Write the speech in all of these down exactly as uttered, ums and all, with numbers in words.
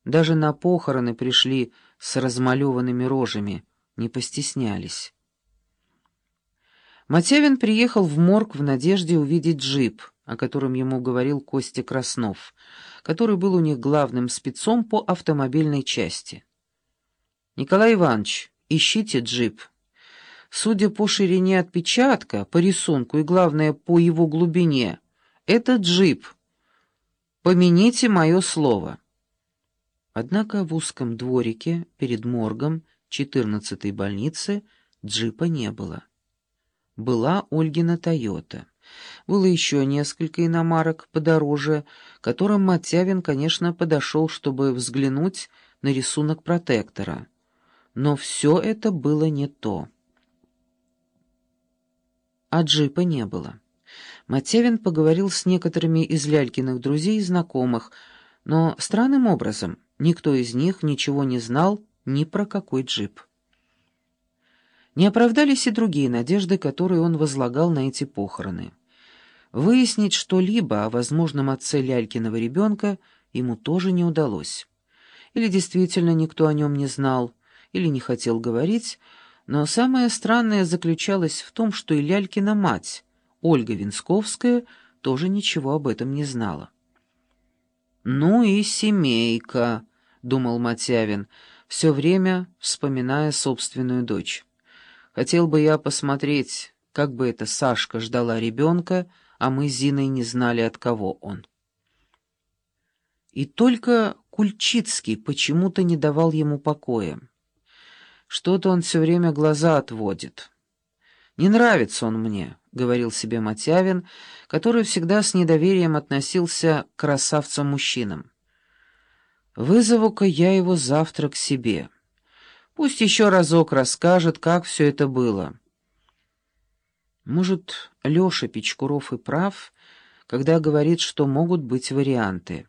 Даже на похороны пришли с размалеванными рожами, не постеснялись. Мотявин приехал в морг в надежде увидеть джип, о котором ему говорил Костя Краснов, который был у них главным спецом по автомобильной части. «Николай Иванович, ищите джип. Судя по ширине отпечатка, по рисунку и, главное, по его глубине, это джип. Помяните мое слово». Однако в узком дворике перед моргом четырнадцатой больницы джипа не было. Была Ольгина «Тойота». Было еще несколько иномарок подороже, к которым Мотявин, конечно, подошел, чтобы взглянуть на рисунок протектора. Но все это было не то. А джипа не было. Мотявин поговорил с некоторыми из Лялькиных друзей и знакомых, но странным образом никто из них ничего не знал ни про какой джип. Не оправдались и другие надежды, которые он возлагал на эти похороны. Выяснить что-либо о возможном отце Лялькиного ребенка ему тоже не удалось. Или действительно никто о нем не знал, или не хотел говорить, но самое странное заключалось в том, что и Лялькина мать, Ольга Венсковская, тоже ничего об этом не знала. «Ну и семейка», — думал Мотявин, все время вспоминая собственную дочь. «Хотел бы я посмотреть, как бы эта Сашка ждала ребенка, а мы с Зиной не знали, от кого он». И только Кульчицкий почему-то не давал ему покоя. Что-то он все время глаза отводит. «Не нравится он мне», — говорил себе Мотявин, который всегда с недоверием относился к красавцам-мужчинам. «Вызову-ка я его завтра к себе. Пусть еще разок расскажет, как все это было». Может, Леша Печкуров и прав, когда говорит, что могут быть варианты.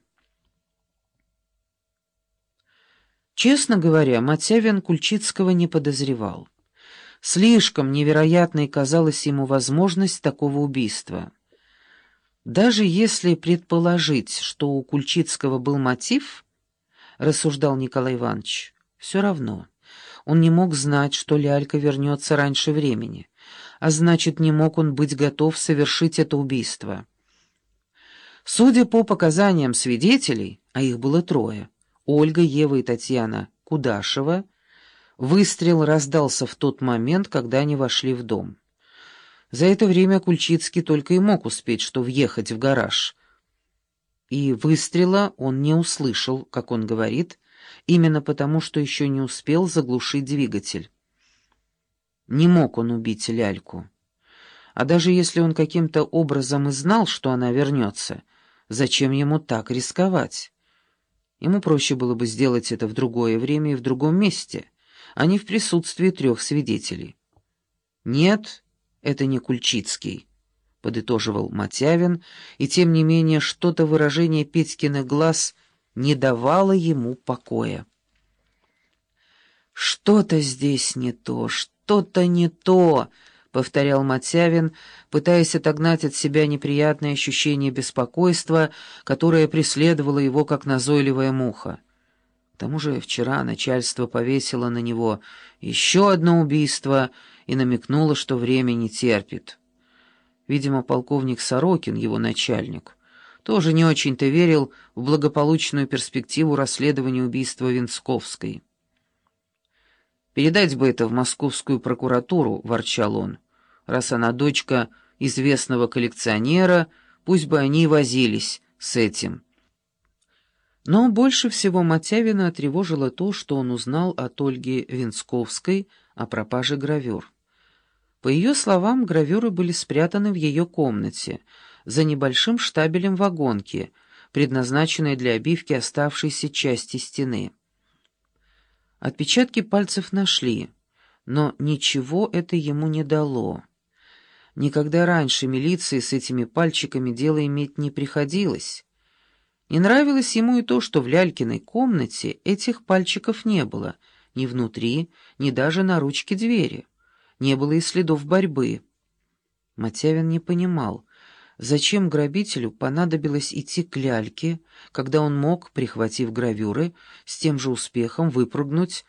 Честно говоря, Мотявин Кульчицкого не подозревал. Слишком невероятной казалась ему возможность такого убийства. Даже если предположить, что у Кульчицкого был мотив, рассуждал Николай Иванович, все равно он не мог знать, что Лялька вернется раньше времени, а значит, не мог он быть готов совершить это убийство. Судя по показаниям свидетелей, а их было трое, Ольга, Ева и Татьяна Кудашева, выстрел раздался в тот момент, когда они вошли в дом. За это время Кульчицкий только и мог успеть, что въехать в гараж. И выстрела он не услышал, как он говорит, именно потому, что еще не успел заглушить двигатель. Не мог он убить Ляльку. А даже если он каким-то образом и знал, что она вернется, зачем ему так рисковать? Ему проще было бы сделать это в другое время и в другом месте, а не в присутствии трех свидетелей. «Нет, это не Кульчицкий», — подытоживал Мотявин, и тем не менее что-то выражение Петькиных глаз не давало ему покоя. «Что-то здесь не то, что-то не то», — повторял Мотявин, пытаясь отогнать от себя неприятное ощущение беспокойства, которое преследовало его, как назойливая муха. К тому же вчера начальство повесило на него еще одно убийство и намекнуло, что время не терпит. Видимо, полковник Сорокин, его начальник, тоже не очень-то верил в благополучную перспективу расследования убийства Венсковской. «Передать бы это в московскую прокуратуру», — ворчал он. «Раз она дочка известного коллекционера, пусть бы они и возились с этим». Но больше всего Мотявина тревожило то, что он узнал от Ольги Венсковской о пропаже гравюр. По ее словам, гравюры были спрятаны в ее комнате, за небольшим штабелем вагонки, предназначенной для обивки оставшейся части стены. Отпечатки пальцев нашли, но ничего это ему не дало. Никогда раньше милиции с этими пальчиками дело иметь не приходилось. Не нравилось ему и то, что в Лялькиной комнате этих пальчиков не было, ни внутри, ни даже на ручке двери. Не было и следов борьбы. Мотявин не понимал, Зачем грабителю понадобилось идти к ляльке, когда он мог, прихватив гравюры, с тем же успехом выпрыгнуть